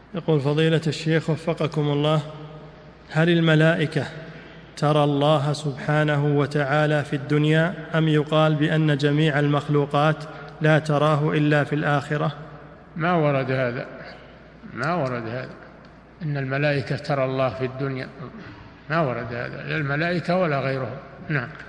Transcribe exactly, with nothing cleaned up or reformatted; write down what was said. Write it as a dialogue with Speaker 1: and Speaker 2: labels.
Speaker 1: يقول فضيلة الشيخ وفقكم الله، هل الملائكة ترى الله سبحانه وتعالى في الدنيا، أم يقال بأن جميع المخلوقات لا تراه إلا في الآخرة؟
Speaker 2: ما ورد هذا، ما ورد هذا إن الملائكة ترى الله في الدنيا، ما ورد هذا لا الملائكة ولا غيرهم. نعم.